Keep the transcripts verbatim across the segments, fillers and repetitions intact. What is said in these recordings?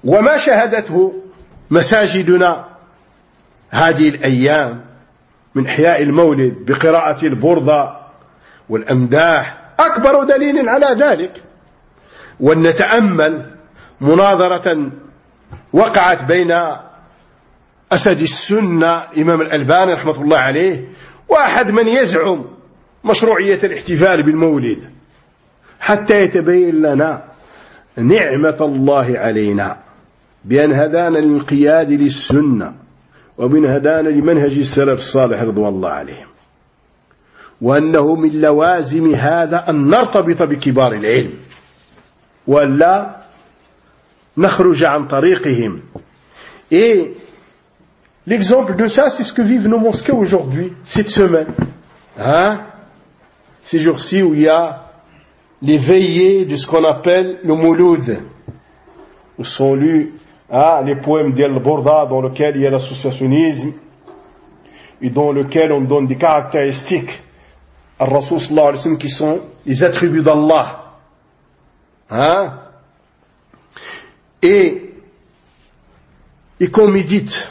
وما شهدته مساجدنا هذه الأيام من إحياء المولد بقراءة البردة والأمداح أكبر دليل على ذلك. ولنتأمل مناظرة وقعت بين أسد السنة إمام الألباني رحمة الله عليه وأحد من يزعم مشروعية الاحتفال بالمولد، حتى يتبين لنا نعمة الله علينا بأن هدانا للانقياد للسنة ومن هدانا لمنهج السلف الصالح رضوان الله عليهم، وأنه من لوازم هذا أن نرتبط بكبار العلم ولا نخرج عن طريقهم. Et l'exemple de ça, c'est ce que vivent nos mosquées aujourd'hui, cette semaine. Hein? Ces jours-ci où il y a les veillées de ce qu'on appelle le mouloud, où sont lus hein, les poèmes d'Al-Burda dans lesquels il y a l'associationnisme et dans lequel on donne des caractéristiques à Rasul sallallahu alayhi wa sallam qui sont les attributs d'Allah. Hein? Et, et qu'on médite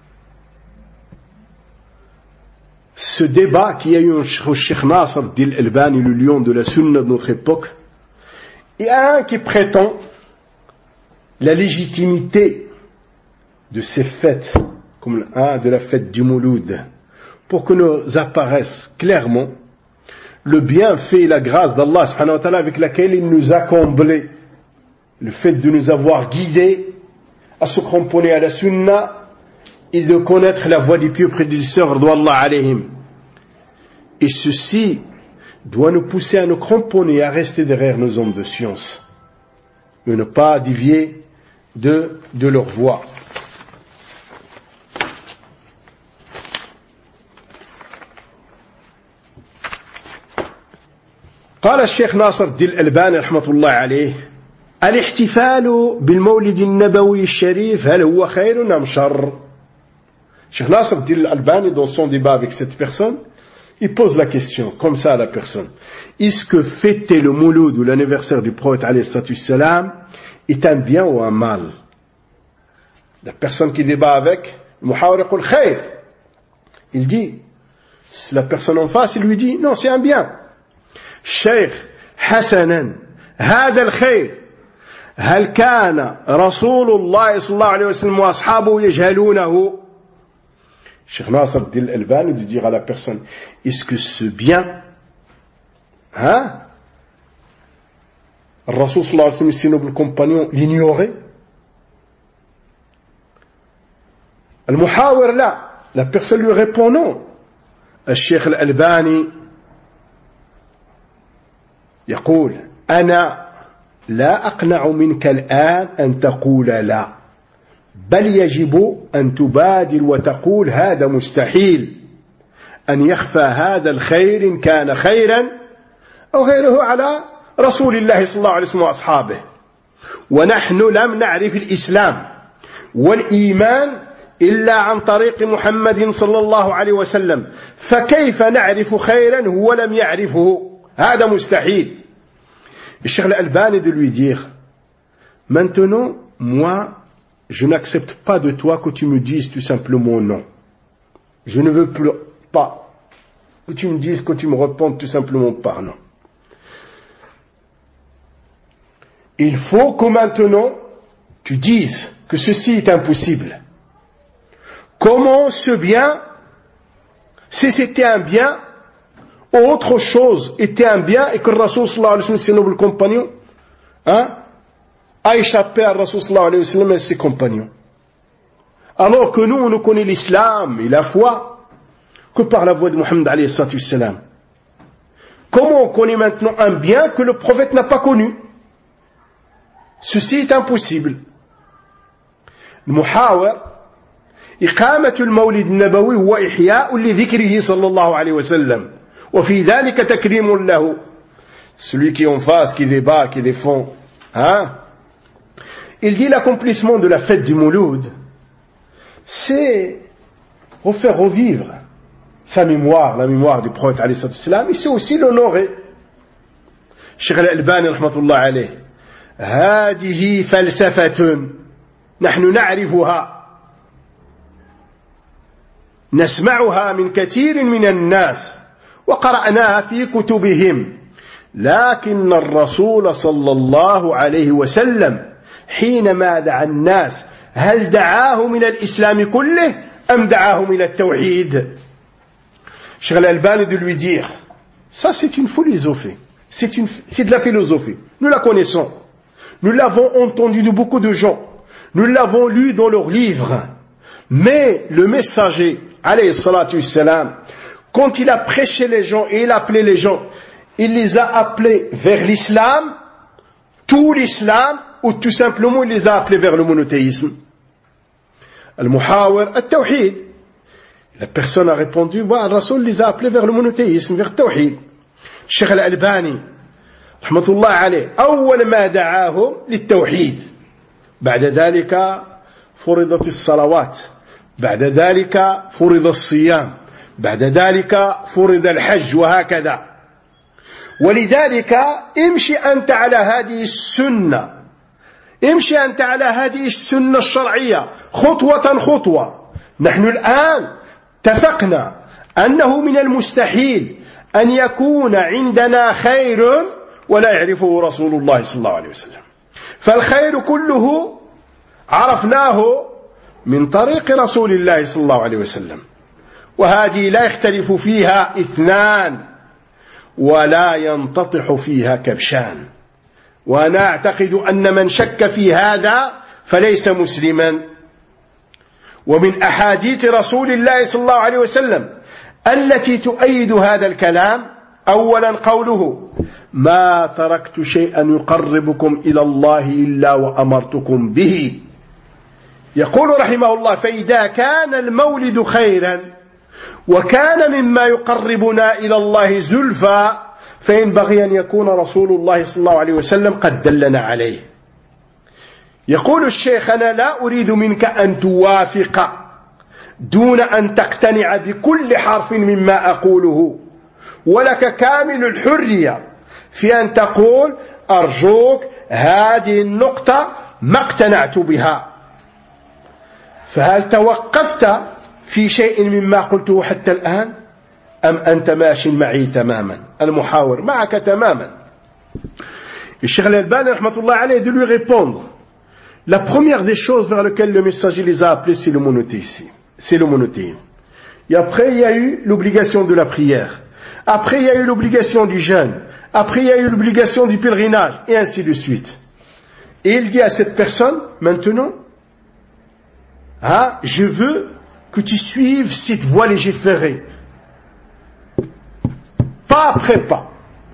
ce débat qu'il y a eu au Cheikh Nasr Din Albani, le lion de la sunna de notre époque, et un qui prétend la légitimité de ces fêtes, comme hein, de la fête du Mouloud, pour que nous apparaisse clairement le bienfait et la grâce d'Allah subhanahu wa ta'ala avec laquelle il nous a comblés, le fait de nous avoir guidés à se cramponner à la sunna et de connaître la voie des pieux prédécesseurs radouallahu alayhim. Et ceci doit nous pousser à nous cramponner, à rester derrière nos hommes de science, et ne pas dévier de, de leur voie. قال الشيخ ناصر الدين الألباني رحمة الله عليه: الاحتفال بالمولد النبوي الشريف هل هو خير أم شر؟ Cheikh Nasr Din Albani, dans son débat avec cette personne, il pose la question comme ça à la personne: est-ce que fêter le mouloud ou l'anniversaire du prophète alayhi salatu wassalam est un bien ou un mal? La personne qui débat avec, Muhawar yaqul khayr. Il dit, la personne en face, il lui dit, non, c'est un bien. Cheikh Hasanan, هذا الخير هل كان رسول الله صلى الله عليه وسلم وأصحابه يجهلونه؟ Cheikh Nasr Din Albani de dire à la personne: est-ce que ce bien, hein, Rasul sallallahu alayhi wa sallam, ses nobles compagnons l'ignoraient? Al-Muhawir là, la personne lui répond non. Al-Cheikh Al-Albani يقول: أنا لا أقنع منك الآن أن تقول لا، بل يجب أن تبادر وتقول هذا مستحيل أن يخفى هذا الخير إن كان خيرا أو غيره على رسول الله صلى الله عليه وسلم وأصحابه، ونحن لم نعرف الإسلام والإيمان إلا عن طريق محمد صلى الله عليه وسلم، فكيف نعرف خيرا هو لم يعرفه؟ هذا مستحيل. الشيخ الألباني de lui dire: maintenant moi je n'accepte pas de toi que tu me dises tout simplement non. Je ne veux plus pas que tu me dises, que tu me répondes tout simplement par non. Il faut que maintenant tu dises que ceci est impossible. Comment ce bien, si c'était un bien, autre chose était un bien, et que le Rasul sallallahu alayhi wa sallam, ses nobles compagnons, hein, a échappé à Rasul sallallahu alayhi wa sallam et ses compagnons. Alors que nous, on ne connaît l'islam et la foi que par la voie de Muhammad alayhi salatu wassalam. Comment on connaît maintenant un bien que le prophète n'a pas connu? Ceci est impossible. Le muhawar, إقامة المولد النبوي هو إحياء لذكره صلى الله عليه وسلم وفي ذلك تكريم له. Celui qui est en face, qui débat, qui défend, hein? Il dit l'accomplissement de la fête du Mouloud, c'est refaire revivre sa mémoire, la mémoire du prophète alayhi salatu wassalam, et c'est aussi l'honorer. Cheikh Al-Albani rahmatullah alayh: هذه فلسفة نحن نعرفها نسمعها من كثير من الناس وقرأناها في كتبهم، لكن الرسول صلى الله عليه وسلم حينما دعا الناس هل دعاهم إلى الإسلام كله أم دعاهم إلى التوحيد؟ Cheikh Al-Albani de lui dire ça c'est une philosophie, c'est, une, c'est de la philosophie, nous la connaissons, nous l'avons entendu de beaucoup de gens, nous l'avons lu dans leurs livres, mais le messager alayhi salatu wassalam, quand il a prêché les gens et il a appelé les gens, il les a appelés vers l'islam, tout l'islam, ou tout simplement il les a appelés vers le monothéisme. Al-Muhawir, Al-Tawhid. La personne a répondu, bah, le Rasoul les a appelés vers le monothéisme, vers le Tawhid. Cheikh Al-Albani, rahmatullah alayh, أول ما دعاهم للتوحيد. بعد ذلك فرضت الصلوات. بعد ذلك فرض الصيام. بعد ذلك فرض الحج وهكذا. ولذلك امشي أنت على هذه السنة، امشي أنت على هذه السنة الشرعية خطوة خطوة. نحن الآن اتفقنا أنه من المستحيل أن يكون عندنا خير ولا يعرفه رسول الله صلى الله عليه وسلم، فالخير كله عرفناه من طريق رسول الله صلى الله عليه وسلم، وهذه لا يختلف فيها اثنان ولا ينتطح فيها كبشان. وأنا أعتقد أن من شك في هذا فليس مسلما. ومن أحاديث رسول الله صلى الله عليه وسلم التي تؤيد هذا الكلام أولا قوله ما تركت شيئا يقربكم إلى الله إلا وأمرتكم به. يقول رحمه الله فإذا كان المولد خيرا وكان مما يقربنا إلى الله زلفى فينبغي أن يكون رسول الله صلى الله عليه وسلم قد دلنا عليه. يقول الشيخ أنا لا أريد منك أن توافق دون أن تقتنع بكل حرف مما أقوله، ولك كامل الحرية في أن تقول أرجوك هذه النقطة ما اقتنعت بها. فهل توقفت في شيء مما قلته حتى الآن أم أنت ماشي معي تماما؟ المحاور معك تماما. الشيخ الألباني رحمة الله عليه de lui répondre la première des choses vers lesquelles le messager les a appelés c'est le monothéisme. C'est le monothéisme. Et après il y a eu l'obligation de la prière. Après il y a eu l'obligation du jeûne. Après il y a eu l'obligation du pèlerinage et ainsi de suite. Et il dit à cette personne maintenant ah, je veux que tu suives cette voie légiférée. Pas après pas.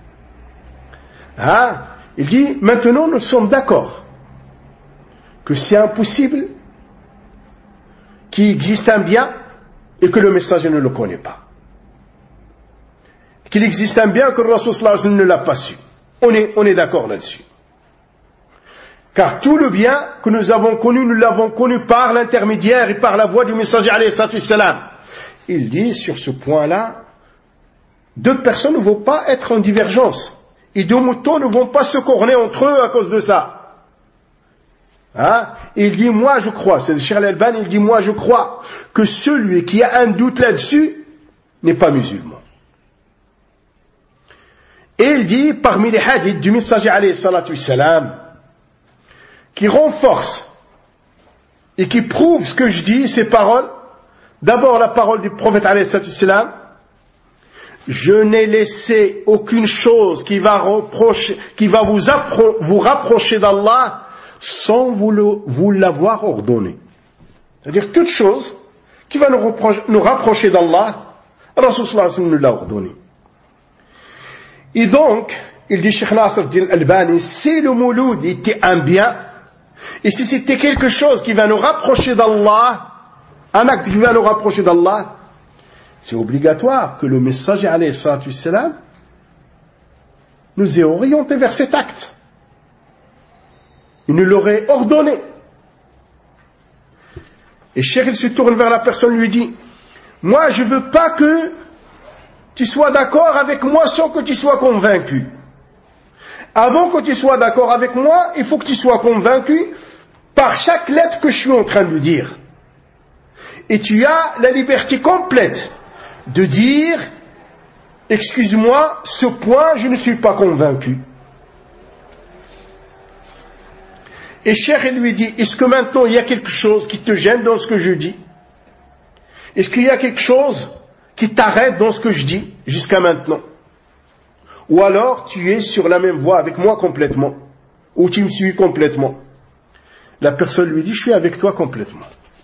Ah, il dit, maintenant nous sommes d'accord que c'est impossible qu'il existe un bien et que le messager ne le connaît pas. Qu'il existe un bien que le Rasul sallallahu alayhi wa sallam ne l'a pas su. On est, on est d'accord là-dessus. Car tout le bien que nous avons connu, nous l'avons connu par l'intermédiaire et par la voix du messager alayhi salam. Il dit, sur ce point-là, deux personnes ne vont pas être en divergence. Et deux moutons ne vont pas se corner entre eux à cause de ça. Hein? Il dit, moi je crois, c'est le Cheikh Al-Albani, il dit, moi je crois que celui qui a un doute là-dessus n'est pas musulman. Et il dit, parmi les hadiths du messager alayhi salam, qui renforce et qui prouve ce que je dis, ces paroles, d'abord la parole du prophète alayhi salam, je n'ai laissé aucune chose qui va, reprocher, qui va vous, appro- vous rapprocher d'Allah sans vous, le, vous l'avoir ordonné. C'est-à-dire toute chose qui va nous, reprocher, nous rapprocher d'Allah, Rasul sallallahu alayhi wa sallam nous l'a ordonné. Et donc, il dit Cheikh Nasr al-Albani, si le mouloud était un bien, et si c'était quelque chose qui va nous rapprocher d'Allah, un acte qui va nous rapprocher d'Allah, c'est obligatoire que le messager alayhi salatu wassalam nous ait orienté vers cet acte. Il nous l'aurait ordonné. Et Cheikh il se tourne vers la personne, lui dit, moi je veux pas que tu sois d'accord avec moi sans que tu sois convaincu. Avant que tu sois d'accord avec moi, il faut que tu sois convaincu par chaque lettre que je suis en train de dire. Et tu as la liberté complète de dire, excuse-moi, ce point, je ne suis pas convaincu. Et Cheikh lui dit, est-ce que maintenant il y a quelque chose qui te gêne dans ce que je dis? Est-ce qu'il y a quelque chose qui t'arrête dans ce que je dis jusqu'à maintenant? Ou alors tu es sur la même voie avec moi complètement, ou tu me suis complètement? La personne lui dit, je suis avec toi complètement.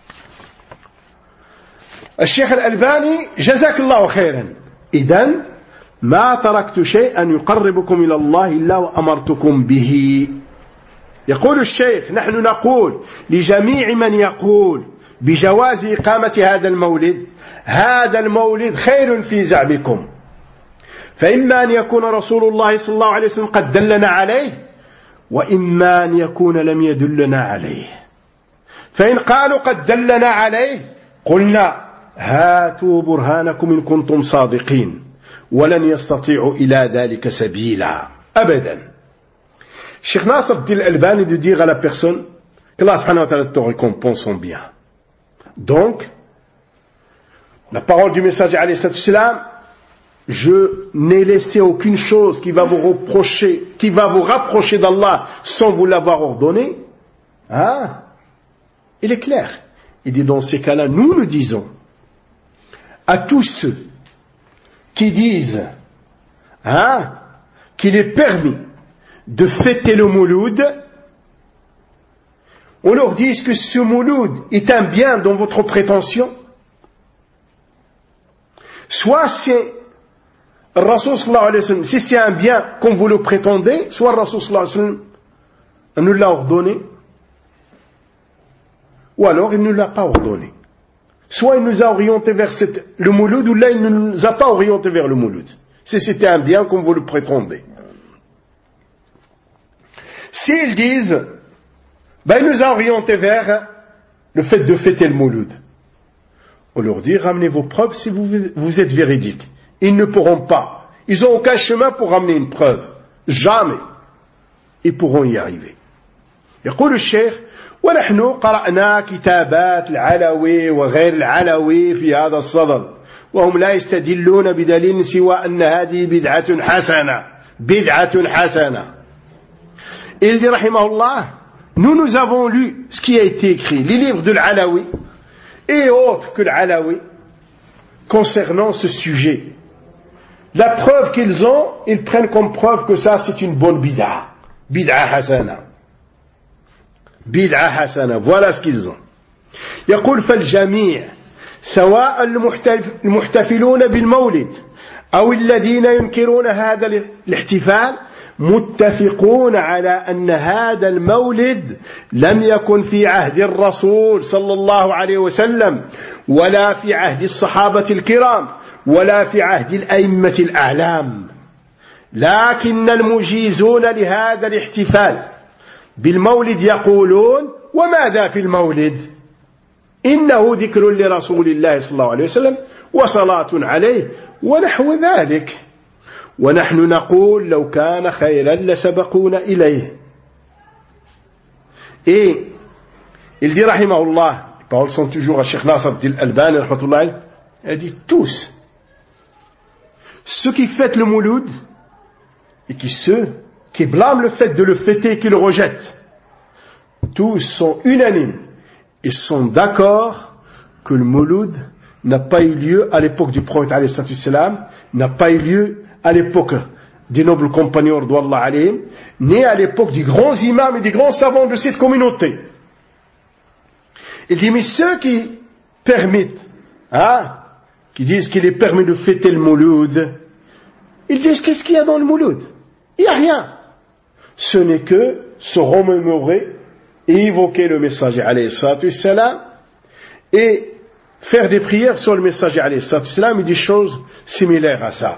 الشيخ الألباني جزاك الله خيرا إذن ما تركت شيئا يقربكم إلى الله إلا وأمرتكم به. يقول الشيخ نحن نقول لجميع من يقول بجواز إقامة هذا المولد هذا المولد خير في زعمكم فإما أن يكون رسول الله صلى الله عليه وسلم قد دلنا عليه وإما أن يكون لم يدلنا عليه فإن قالوا قد دلنا عليه قلنا هاتوا برهانكم إن كنتم صادقين ولن يستطيعوا إلى ذلك سبيلا أبدا. Cheikh Nasr Din Albani de dire à la personne que Allah subhanahu wa ta'ala te récompense son bien. Donc, la parole du messager alayhi salam, je n'ai laissé aucune chose qui va vous reprocher, qui va vous rapprocher d'Allah sans vous l'avoir ordonné. Hein? Il est clair. Il dit dans ces cas-là, nous nous disons à tous ceux qui disent hein, qu'il est permis de fêter le mouloud, on leur dit que ce mouloud est un bien dans votre prétention, soit c'est Rasul sallallahu alayhi wa sallam, si c'est un bien comme vous le prétendez, soit Rasul sallallahu alayhi wa sallam nous l'a ordonné, ou alors il ne l'a pas ordonné. Soit il nous a orienté vers cette, le mouloud, ou là il ne nous a pas orienté vers le mouloud. Si c'était un bien comme vous le prétendez. S'ils disent, ben il nous a orienté vers le fait de fêter le mouloud, on leur dit, ramenez vos preuves si vous, vous êtes véridiques. Ils ne pourront pas. Ils n'ont aucun chemin pour ramener une preuve. Jamais. Ils pourront y arriver. يقول الشيخ ونحن قرأنا كتابات العلوي وغير العلوي في هذا الصدد وهم لا يستدلون بدليل سوى أن هذه بدعة حسنة بدعة حسنة. Il dit rahimahullah, nous nous avons lu ce qui a été écrit, les livres de l'Alawi et autres que l'Alawi concernant ce sujet. La preuve qu'ils ont, ils prennent comme preuve que ça c'est une bonne bid'a. Bid'a hasana. Bid'a hasana. Voilà ce qu'ils ont. يقول فالجميع سواء المحتفلون بالمولد أو الذين ينكرون هذا الاحتفال متفقون على أن هذا المولد لم يكن في عهد الرسول صلى الله عليه وسلم ولا في عهد الصحابة الكرام ولا في عهد الأئمة الأعلام لكن المجيزون لهذا الاحتفال بالمولد يقولون وماذا في المولد إنه ذكر لرسول الله صلى الله عليه وسلم وصلاة عليه ونحو ذلك ونحن نقول لو كان خيرا لسبقونا إليه. Et il dit rahimahullah, les paroles sont toujours à Cheikh Nasr Din Albani rahmatullah, il dit tous ceux qui fêtent le mouloud et qui ceux qui blâment le fait de le fêter et qui le rejettent, tous sont unanimes et sont d'accord que le mouloud n'a pas eu lieu à l'époque du prophète alayhi salatu wassalam, n'a pas eu lieu à l'époque des nobles compagnons radouallahu alayhim, ni à l'époque des grands imams et des grands savants de cette communauté. Il dit, mais ceux qui permettent, hein, qui disent qu'il est permis de fêter le mouloud, ils disent, qu'est-ce qu'il y a dans le mouloud? Il n'y a rien. Ce n'est que se remémorer et évoquer le messager alayhi salatu wassalam et faire des prières sur le messager alayhi salatu wassalam et des choses similaires à ça.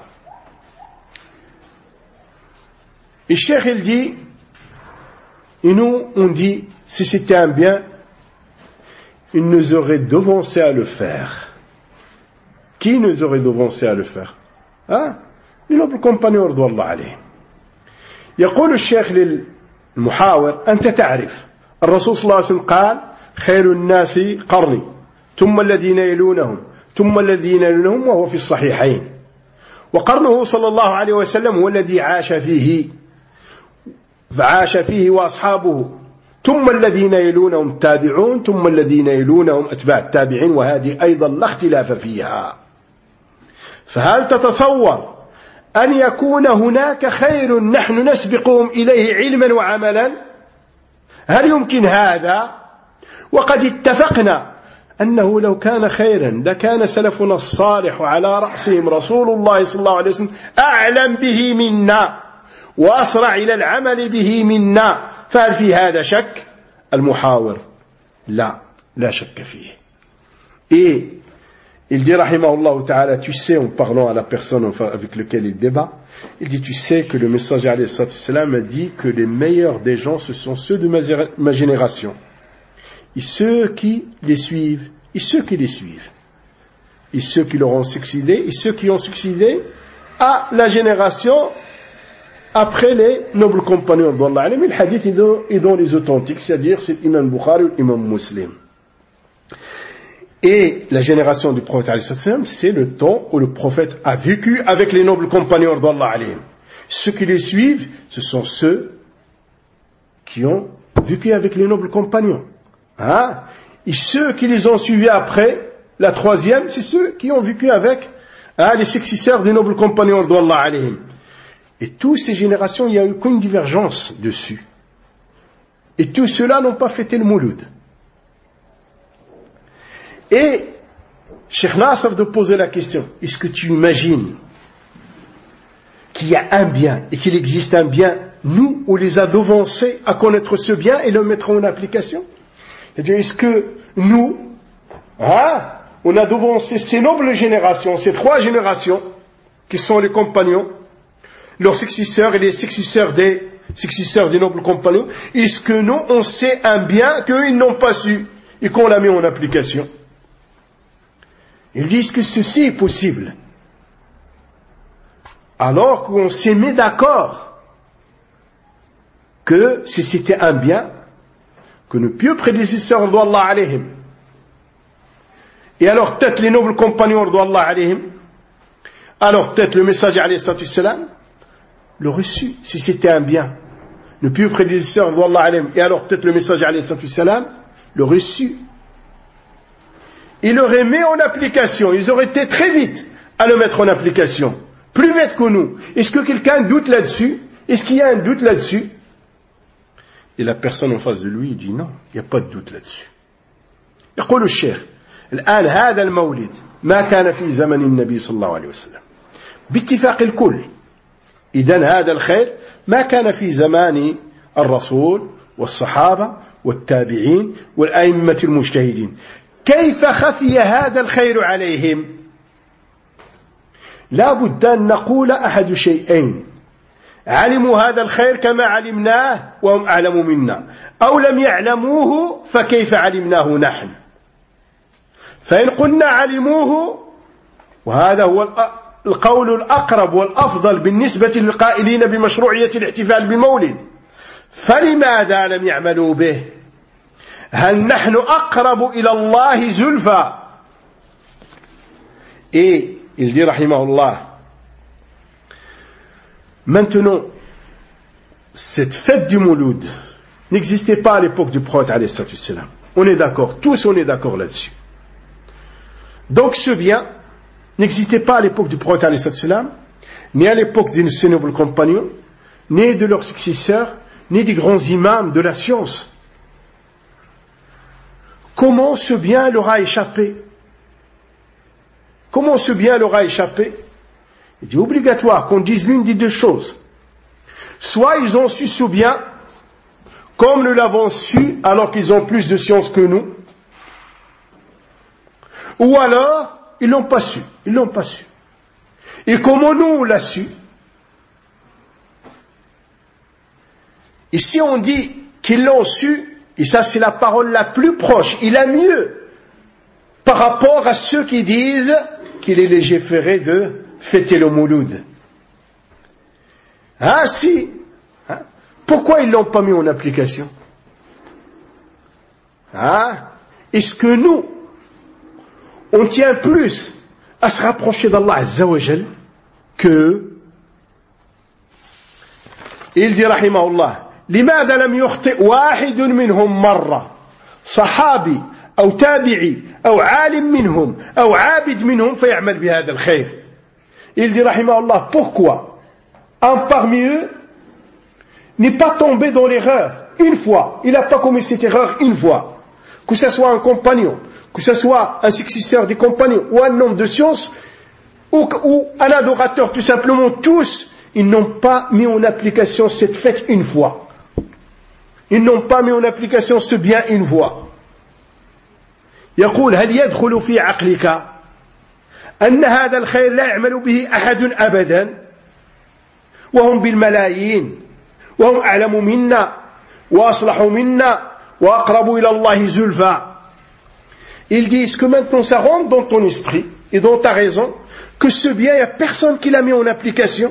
Et Cheikh il dit, et nous on dit, si c'était un bien, il nous aurait devancé à le faire. Qui nous aurait devancé à le faire? Hein? Les nobles compagnons radouallahu alayhim. يقول الشيخ للمحاور أنت تعرف الرسول صلى الله عليه وسلم قال خير الناس قرني ثم الذين يلونهم ثم الذين يلونهم وهو في الصحيحين وقرنه صلى الله عليه وسلم هو الذي عاش فيه فعاش فيه وأصحابه ثم الذين يلونهم التابعون ثم الذين يلونهم أتباع التابعين وهذه أيضا لا اختلاف فيها. فهل تتصور أن يكون هناك خير نحن نسبقهم إليه علما وعملا؟ هل يمكن هذا؟ وقد اتفقنا أنه لو كان خيرا لكان سلفنا الصالح على رأسهم رسول الله صلى الله عليه وسلم أعلم به منا وأسرع إلى العمل به منا. فهل في هذا شك؟ المحاور لا لا شك فيه. Et il dit rahimahullah ta'ala, tu sais, en parlant à la personne avec laquelle il débat, il dit, tu sais que le messager alayhi salam a dit que les meilleurs des gens ce sont ceux de ma, ma génération et ceux qui les suivent et ceux qui les suivent et ceux qui leur ont succédé et ceux qui ont succédé à la génération après les nobles compagnons d'Allah. Mais le hadith est dans les authentiques, c'est-à-dire c'est l'imam Bukhari ou l'imam Muslim. Et la génération du prophète, c'est le temps où le prophète a vécu avec les nobles compagnons d'Allah. Ceux qui les suivent, ce sont ceux qui ont vécu avec les nobles compagnons. Hein? Et ceux qui les ont suivis après, la troisième, c'est ceux qui ont vécu avec hein, les successeurs des nobles compagnons d'Allah. Et toutes ces générations, il n'y a eu qu'une divergence dessus. Et tous ceux-là n'ont pas fêté le Mouloud. Et Cheikh Nasser de poser la question, est-ce que tu imagines qu'il y a un bien et qu'il existe un bien, nous, on les a devancés à connaître ce bien et le mettre en application? C'est-à-dire, est-ce que nous, hein, on a devancé ces nobles générations, ces trois générations, qui sont les compagnons, leurs successeurs et les successeurs des successeurs des nobles compagnons, est-ce que nous, on sait un bien qu'eux, ils n'ont pas su et qu'on l'a mis en application? Ils disent que ceci est possible. Alors qu'on s'est mis d'accord que si c'était un bien, que nos pieux prédécesseurs d'Allah alayhim, et alors peut-être les nobles compagnons d'Allah alayhim, alors peut-être le messager alayhi salam, le reçu, si c'était un bien, nos pieux prédécesseurs d'Allah alayhim, et alors peut-être le messager alayhi salam, le reçu. Ils l'auraient mis en application, ils auraient été très vite à le mettre en application, plus vite que nous. Est-ce que quelqu'un doute là-dessus? Est-ce qu'il y a un doute là-dessus? Et la personne en face de lui dit non, il n'y a pas de doute là-dessus. يقول الشيخ الآن هذا المولد ما كان في زمن النبي صلى الله عليه وسلم باتفاق الكل. إذن هذا الخير ما كان في زمان الرسول والصحابة والتابعين والأئمة المجتهدين. كيف خفي هذا الخير عليهم؟ لا بد أن نقول أحد شيئين: علموا هذا الخير كما علمناه وهم أعلم منا، أو لم يعلموه فكيف علمناه نحن؟ فإن قلنا علموه، وهذا هو القول الأقرب والأفضل بالنسبة للقائلين بمشروعية الاحتفال بالمولد، فلماذا لم يعملوا به؟ هل نحن أقرب إلى الله زلفى؟ Et il dit rahimahullah, maintenant, cette fête du Mouloud n'existait pas à l'époque du prophète alayhi salam. On est d'accord, tous on est d'accord là-dessus. Donc ce bien n'existait pas à l'époque du prophète alayhi salam, ni à l'époque de ses nobles compagnons, ni de leurs successeurs, ni des grands imams de la science. Comment ce bien leur a échappé? Comment ce bien leur a échappé? Il est obligatoire qu'on dise l'une des deux choses. Soit ils ont su ce bien, comme nous l'avons su, alors qu'ils ont plus de science que nous, ou alors ils l'ont pas su. Ils l'ont pas su. Et comment nous on l'a su? Et si on dit qu'ils l'ont su, et ça c'est la parole la plus proche, et la mieux, par rapport à ceux qui disent qu'il est légiféré de fêter le Mouloud. Ah si, hein? Pourquoi ils ne l'ont pas mis en application? Hein? Est-ce que nous, on tient plus à se rapprocher d'Allah Azza wa Jal que il dit rahimahullah لماذا لم يخطئ واحد منهم مرة صحابي أو تابعي أو عالم منهم أو عابد منهم فيعمل بهذا الخير. Il dit rahimahullah, pourquoi un parmi eux n'est pas tombé dans l'erreur une fois, il n'a pas commis cette erreur une fois, que ce soit un compagnon, que ce soit un successeur des compagnons ou un homme de science ou, ou un adorateur, tout simplement, tous ils n'ont pas mis en application cette fête une fois. Ils n'ont pas mis en application ce bien une fois. يقول هل يدخل في عقلك أن هذا الخير لا يعمل به أحد أبدا وهم بالملايين وهم أعلم منا وأصلح منا وأقرب إلى الله زلفى. Ils disent que maintenant ça rentre dans ton esprit et dans ta raison que ce bien, il n'y a personne qui l'a mis en application.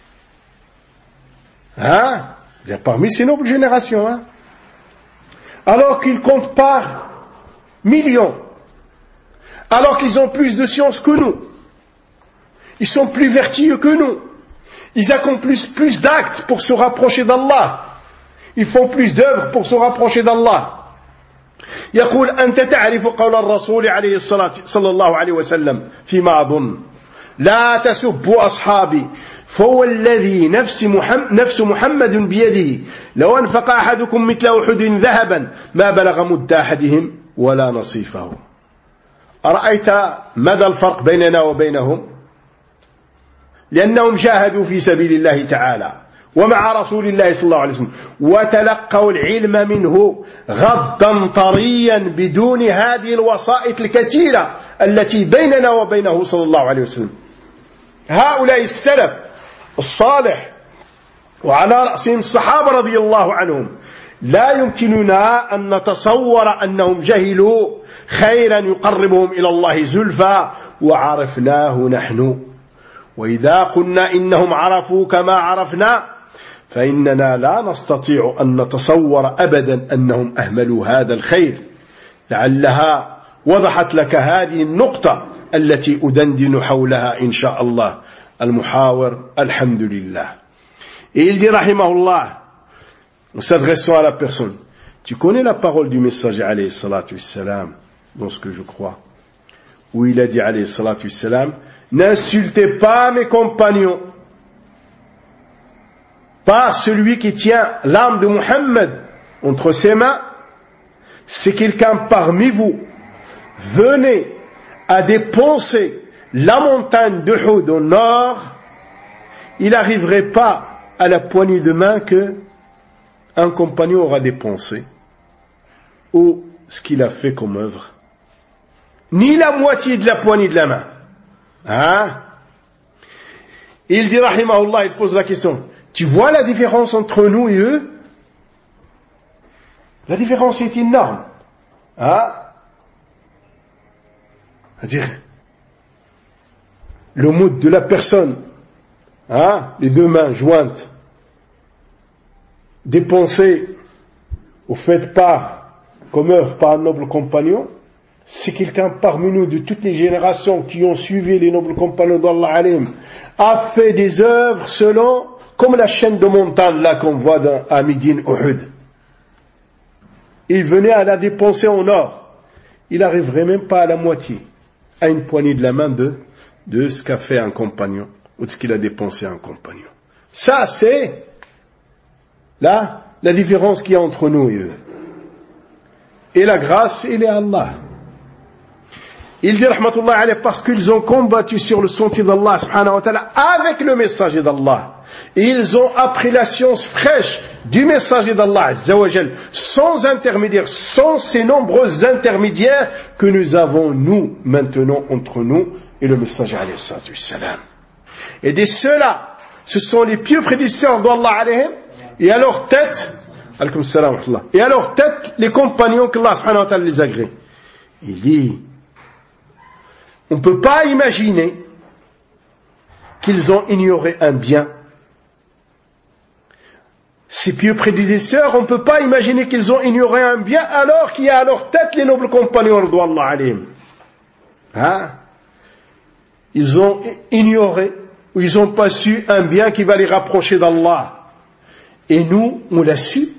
Hein? Parmi ces nobles générations, hein? Alors qu'ils comptent par millions, alors qu'ils ont plus de science que nous, ils sont plus vertueux que nous, ils accomplissent plus d'actes pour se rapprocher d'Allah, ils font plus d'œuvres pour se rapprocher d'Allah. يقول أنت تعرف قول الرسول عليه الصلاة صلى الله عليه وسلم فيما أظن لا تسبوا أصحابي فهو الذي نفس محمد, نفس محمد بيده لو أنفق أحدكم مثل أحد ذهبا ما بلغ مد أحدهم ولا نصيفه. أرأيت مدى الفرق بيننا وبينهم؟ لأنهم جاهدوا في سبيل الله تعالى ومع رسول الله صلى الله عليه وسلم وتلقوا العلم منه غضا طريا بدون هذه الوسائط الكثيرة التي بيننا وبينه صلى الله عليه وسلم. هؤلاء السلف الصالح وعلى رأسهم الصحابة رضي الله عنهم لا يمكننا أن نتصور أنهم جهلوا خيرا يقربهم إلى الله زلفى وعرفناه نحن. وإذا قلنا إنهم عرفوا كما عرفنا فإننا لا نستطيع أن نتصور أبدا أنهم أهملوا هذا الخير. لعلها وضحت لك هذه النقطة التي أدندن حولها إن شاء الله المحاور الحمد لله. Et il dit rahimahullah, en s'adressant à la personne, tu connais la parole du messager alayhi salatu wassalam dans ce que je crois, où il a dit alayhi salatu wassalam, n'insultez pas mes compagnons, pas celui qui tient l'âme de Muhammad entre ses mains, c'est quelqu'un parmi vous, venez à dépenser la montagne de Uhud au nord, il n'arriverait pas à la poignée de main que un compagnon aura dépensé, ou ce qu'il a fait comme œuvre, ni la moitié de la poignée de la main. Hein? Il dit rahimahullah, il pose la question, tu vois la différence entre nous et eux? La différence est énorme. Hein? C'est-à-dire, le mood de la personne, hein, les deux mains jointes, dépensées au fait par, comme œuvre par un noble compagnon, c'est quelqu'un parmi nous de toutes les générations qui ont suivi les nobles compagnons d'Allah alayhim, a fait des œuvres selon, comme la chaîne de montagne là qu'on voit dans, à Médine Uhud. Il venait à la dépenser en or. Il n'arriverait même pas à la moitié, à une poignée de la main de, de ce qu'a fait un compagnon, ou de ce qu'il a dépensé un compagnon. Ça, c'est là, la différence qu'il y a entre nous et eux. Et la grâce, elle est à Allah. Il dit, rahmatullah alayhi, parce qu'ils ont combattu sur le sentier d'Allah, subhanahu wa ta'ala, avec le messager d'Allah. Et ils ont appris la science fraîche du messager d'Allah, azza wa jal, sans intermédiaire, sans ces nombreux intermédiaires que nous avons, nous, maintenant, entre nous et le messager, alayhi salatu wassalam. Et de ceux-là, ce sont les pieux prédécesseurs d'Allah, alayhim, et à leur tête, alaykum salam wa rahmatullah, et à leur tête, les compagnons qu'Allah, subhanahu wa ta'ala, les agrée. Il dit, on ne peut pas imaginer qu'ils ont ignoré un bien ces pieux prédécesseurs, on ne peut pas imaginer qu'ils ont ignoré un bien alors qu'il y a à leur tête les nobles compagnons radouallahu alayhim. Hein? Ils ont ignoré, ou ils n'ont pas su un bien qui va les rapprocher d'Allah. Et nous, on l'a su.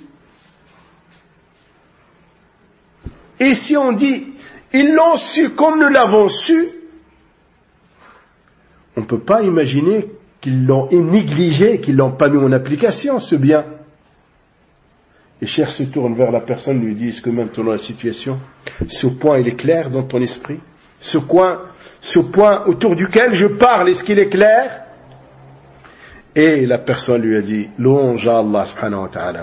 Et si on dit, ils l'ont su comme nous l'avons su, on ne peut pas imaginer qu'ils l'ont négligé, qu'ils ne l'ont pas mis en application, ce bien. Et Cheikh se tourne vers la personne et lui dit, est-ce que maintenant la situation, ce point il est clair dans ton esprit? Ce point, ce point autour duquel je parle, est-ce qu'il est clair? Et la personne lui a dit, louange à Allah subhanahu wa ta'ala.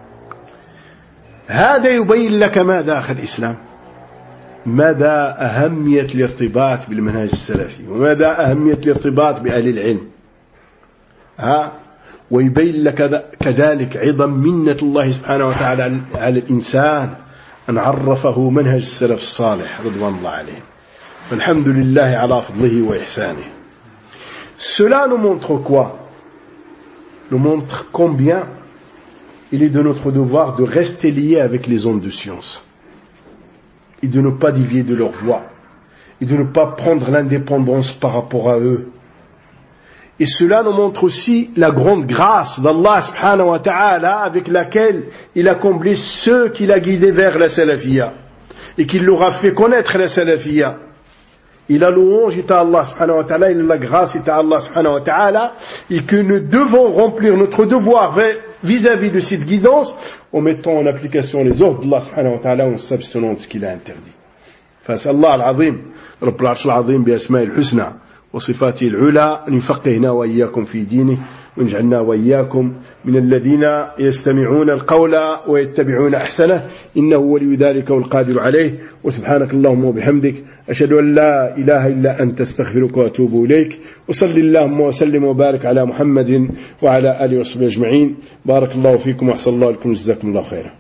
هذا يبين لك ماذا أخي الإسلام مدى أهمية الارتباط بالمنهج السلفي ومدى أهمية الارتباط بأهل العلم ها ويبين لك كذلك عظم منة الله سبحانه وتعالى على الإنسان أن عرفه منهج السلف الصالح رضوان الله عليهم والحمد لله على فضله وإحسانه. Cela nous montre quoi? Nous montre combien il est de notre devoir de rester lié avec les hommes de science et de ne pas dévier de leur voie et de ne pas prendre l'indépendance par rapport à eux. Et cela nous montre aussi la grande grâce d'Allah subhanahu wa ta'ala avec laquelle il a comblé ceux qu'il a guidés vers la salafiyya et qu'il leur a fait connaître la salafiyya. Il a louange est à Allah subhanahu wa ta'ala, il a la grâce est à Allah subhanahu wa ta'ala, et que nous devons remplir notre devoir vis-à-vis de cette guidance en mettant en application les ordres d'Allah subhanahu wa ta'ala en s'abstenant de ce qu'il a interdit. فأسأل الله العظيم رب العرش العظيم بأسماء الحسنى وصفاته العلى أن يفقهنا وإياكم في دينه ونجعلنا وإياكم من الذين يستمعون القول ويتبعون أحسنه إنه ولي ذلك والقادر عليه وسبحانك اللهم وبحمدك أشهد أن لا إله إلا أنت استغفرك وأتوب إليك وصل اللهم وسلم وبارك على محمد وعلى آله وصحبه أجمعين. بارك الله فيكم وأحسن الله لكم جزاكم الله خيرا.